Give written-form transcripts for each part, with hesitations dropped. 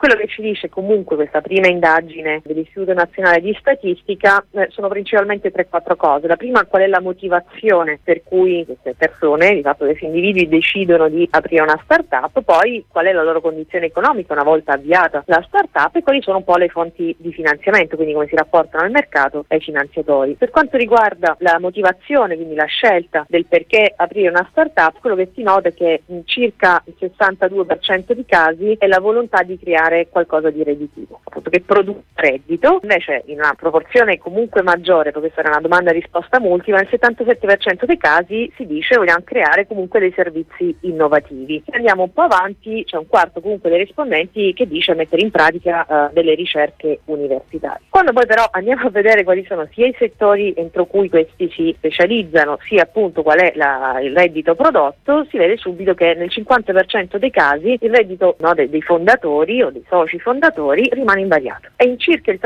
Quello che ci dice comunque questa prima indagine dell'Istituto Nazionale di Statistica sono principalmente 3-4 cose. La prima, qual è la motivazione per cui queste persone, di fatto questi individui, decidono di aprire una start-up, poi qual è la loro condizione economica una volta avviata la start-up e quali sono un po' le fonti di finanziamento, quindi come si rapportano al mercato ai finanziatori. Per quanto riguarda la motivazione, quindi la scelta del perché aprire una start-up, quello che si nota è che in circa il 62% di casi è la volontà di creare qualcosa di redditivo, appunto che produca reddito. Invece in una proporzione comunque maggiore, perché questa era una domanda-risposta multipla, nel 77% dei casi si dice vogliamo creare comunque dei servizi innovativi. Se andiamo un po' avanti, c'è un quarto comunque dei rispondenti che dice mettere in pratica delle ricerche universitarie. Quando poi però andiamo a vedere quali sono sia i settori entro cui questi si specializzano, sia appunto qual è il reddito prodotto, si vede subito che nel 50% dei casi il reddito dei fondatori o dei soci fondatori rimane invariato e in circa il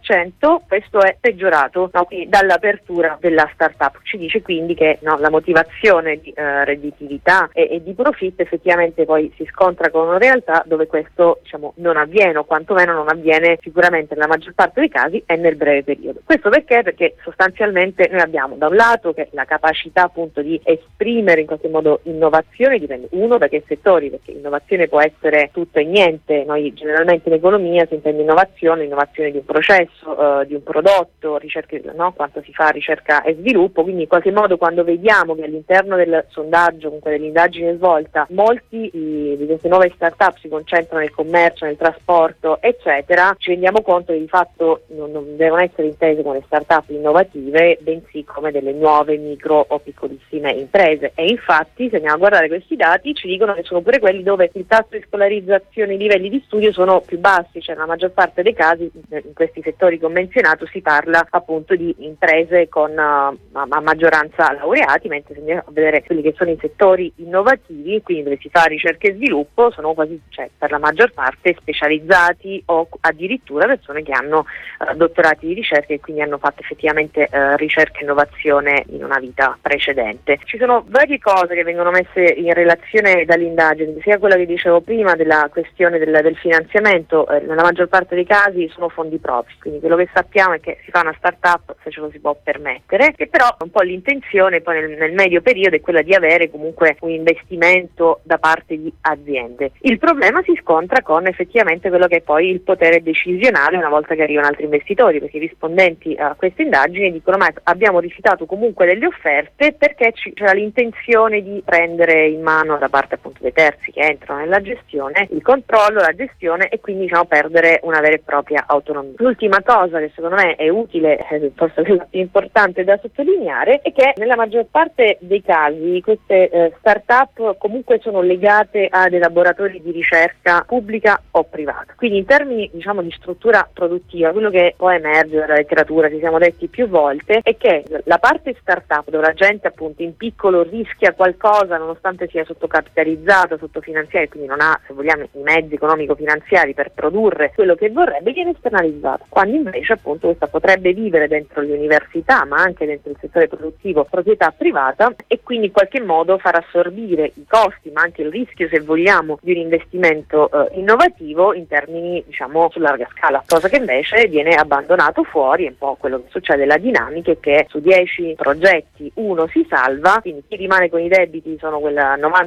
30% questo è peggiorato dall'apertura della startup. Ci dice quindi che la motivazione di redditività e di profitto effettivamente poi si scontra con una realtà dove questo non avviene, o quantomeno non avviene sicuramente nella maggior parte dei casi e nel breve periodo. Questo perché sostanzialmente noi abbiamo da un lato che la capacità appunto di esprimere in qualche modo innovazione dipende da che settori, perché innovazione può essere tutto e niente. Noi generalmente in economia si intende innovazione di un processo, di un prodotto, quanto si fa ricerca e sviluppo, quindi in qualche modo quando vediamo che all'interno del sondaggio, comunque dell'indagine svolta, molti di queste nuove start-up si concentrano nel commercio, nel trasporto, eccetera, ci rendiamo conto che di fatto non devono essere intese come start-up innovative, bensì come delle nuove micro o piccolissime imprese. E infatti, se andiamo a guardare questi dati, ci dicono che sono pure quelli dove il tasso di scolarizzazione, i livelli di studio sono più bassi, cioè nella maggior parte dei casi in questi settori che ho menzionato si parla appunto di imprese con a maggioranza laureati, mentre se andiamo a vedere quelli che sono i settori innovativi, quindi dove si fa ricerca e sviluppo, sono quasi, per la maggior parte specializzati o addirittura persone che hanno dottorati di ricerca e quindi hanno fatto effettivamente ricerca e innovazione in una vita precedente. Ci sono varie cose che vengono messe in relazione dall'indagine, sia quella che dicevo prima della questione del finanziamento, nella maggior parte dei casi sono fondi propri, quindi quello che sappiamo è che si fa una start-up se ce lo si può permettere, che però un po' l'intenzione poi nel medio periodo è quella di avere comunque un investimento da parte di aziende. Il problema si scontra con effettivamente quello che è poi il potere decisionale una volta che arrivano altri investitori, perché i rispondenti a queste indagini dicono ma abbiamo rifiutato comunque delle offerte perché c'era l'intenzione di prendere in mano da parte appunto dei terzi che entrano nella gestione il controllo, la gestione e quindi perdere una vera e propria autonomia. L'ultima cosa che secondo me è utile, forse la più importante da sottolineare, è che nella maggior parte dei casi queste start-up comunque sono legate a dei laboratori di ricerca pubblica o privata. Quindi in termini di struttura produttiva, quello che può emergere dalla letteratura, ci siamo detti più volte, è che la parte start-up dove la gente appunto in piccolo rischia qualcosa nonostante sia sottocapitalizzata, sottofinanziata, quindi non ha, se vogliamo, i mezzi economico-finanziari per produrre quello che vorrebbe, viene esternalizzata, quando invece appunto questa potrebbe vivere dentro le università ma anche dentro il settore produttivo, proprietà privata, e quindi in qualche modo far assorbire i costi ma anche il rischio, se vogliamo, di un investimento innovativo in termini su larga scala, cosa che invece viene abbandonato fuori. È un po' quello che succede, la dinamica è che su 10 progetti uno si salva, quindi chi rimane con i debiti sono quel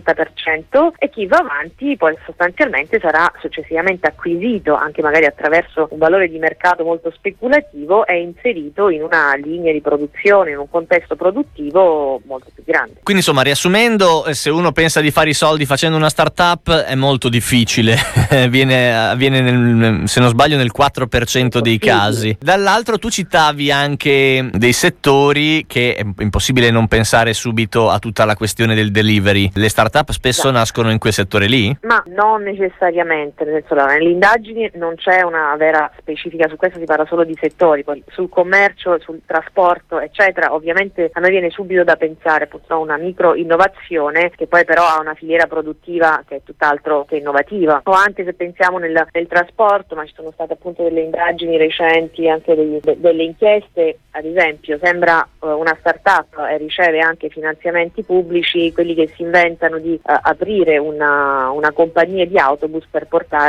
90% e chi va avanti poi sostanzialmente sarà successivamente acquisito anche magari attraverso un valore di mercato molto speculativo e inserito in una linea di produzione, in un contesto produttivo molto più grande. Quindi insomma, riassumendo, se uno pensa di fare i soldi facendo una startup è molto difficile, avviene se non sbaglio nel 4% dei casi. Dall'altro tu citavi anche dei settori che è impossibile non pensare subito a tutta la questione del delivery. Le startup spesso nascono in quel settore lì? Ma non necessariamente, nel senso, nelle indagini non c'è una vera specifica su questo, si parla solo di settori. Poi sul commercio, sul trasporto eccetera, ovviamente a noi viene subito da pensare appunto a una micro innovazione che poi però ha una filiera produttiva che è tutt'altro che innovativa. O anche se pensiamo nel trasporto, ma ci sono state appunto delle indagini recenti, anche delle inchieste, ad esempio sembra una startup e riceve anche finanziamenti pubblici quelli che si inventano di aprire una compagnia di autobus per portare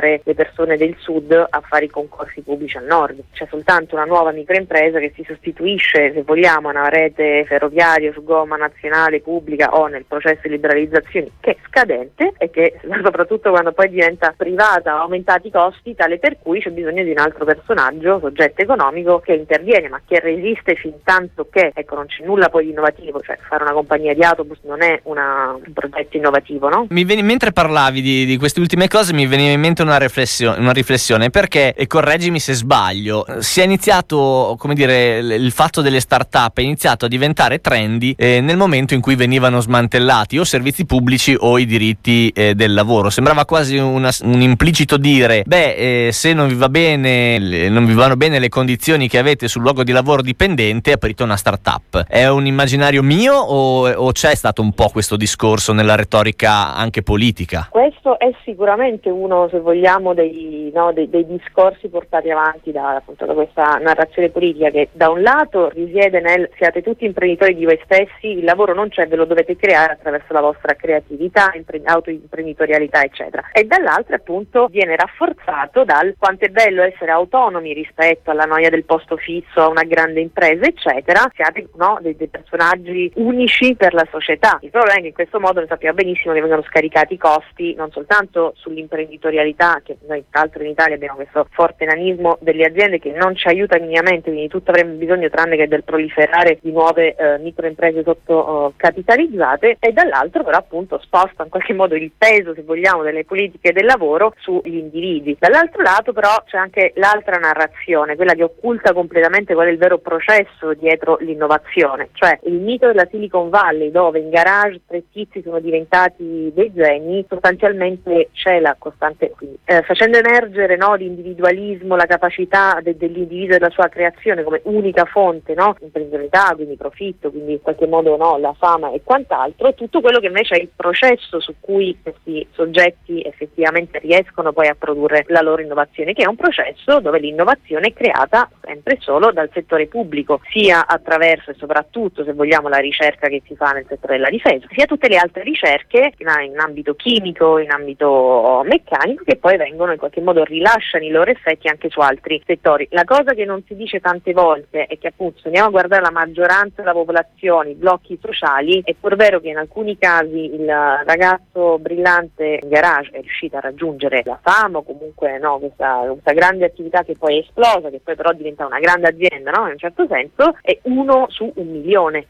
mandare le persone del sud a fare i concorsi pubblici al nord. C'è soltanto una nuova microimpresa che si sostituisce, se vogliamo, a una rete ferroviaria su gomma nazionale pubblica o nel processo di liberalizzazione che è scadente e che soprattutto quando poi diventa privata ha aumentato i costi, tale per cui c'è bisogno di un altro personaggio, soggetto economico che interviene ma che resiste fin tanto che, ecco, non c'è nulla poi di innovativo, cioè fare una compagnia di autobus non è un progetto innovativo, no? Mentre parlavi di queste ultime cose mi veniva in mente una riflessione perché, e correggimi se sbaglio, si è iniziato, come dire, il fatto delle start-up è iniziato a diventare trendy nel momento in cui venivano smantellati o servizi pubblici o i diritti del lavoro. Sembrava quasi un implicito dire se non vi va bene, non vi vanno bene le condizioni che avete sul luogo di lavoro dipendente, aprite una start-up. È un immaginario mio o c'è stato un po' questo discorso nella retorica anche politica? Questo è sicuramente uno, se vogliamo, dei discorsi portati avanti da questa narrazione politica, che da un lato risiede nel siate tutti imprenditori di voi stessi, il lavoro non c'è, ve lo dovete creare attraverso la vostra creatività, autoimprenditorialità eccetera, e dall'altro appunto viene rafforzato dal quanto è bello essere autonomi rispetto alla noia del posto fisso a una grande impresa eccetera, siate dei personaggi unici per la società. Il problema è che in questo modo noi sappiamo benissimo che vengono scaricati i costi non soltanto sull'imprenditorialità, che noi tra l'altro in Italia abbiamo questo forte nanismo delle aziende che non ci aiuta minimamente, quindi tutto avremmo bisogno tranne che del proliferare di nuove microimprese sottocapitalizzate, e dall'altro però appunto sposta in qualche modo il peso, se vogliamo, delle politiche del lavoro sugli individui. Dall'altro lato però c'è anche l'altra narrazione, quella che occulta completamente qual è il vero processo dietro l'innovazione, cioè il mito della Silicon Valley, dove in garage 3 tizi sono diventati dei geni. Sostanzialmente c'è la costante, quindi, facendo emergere l'individualismo, la capacità dell'individuo e della sua creazione come unica fonte, imprenditorialità, quindi profitto, quindi in qualche modo la fama e quant'altro, tutto quello che invece è il processo su cui questi soggetti effettivamente riescono poi a produrre la loro innovazione, che è un processo dove l'innovazione è creata sempre solo dal settore pubblico, sia attraverso e soprattutto, se vogliamo, la ricerca che si fa nel settore della difesa, sia tutte le altre ricerche in ambito chimico, in ambito meccanico, che poi vengono in qualche modo rilasciano i loro effetti anche su altri settori. La cosa che non si dice tante volte è che appunto se andiamo a guardare la maggioranza della popolazione, i blocchi sociali, è pur vero che in alcuni casi il ragazzo brillante in garage è riuscito a raggiungere la fama o comunque questa grande attività che poi è esplosa, che poi però diventa una grande azienda, in un certo senso, è 1 su 1 milione.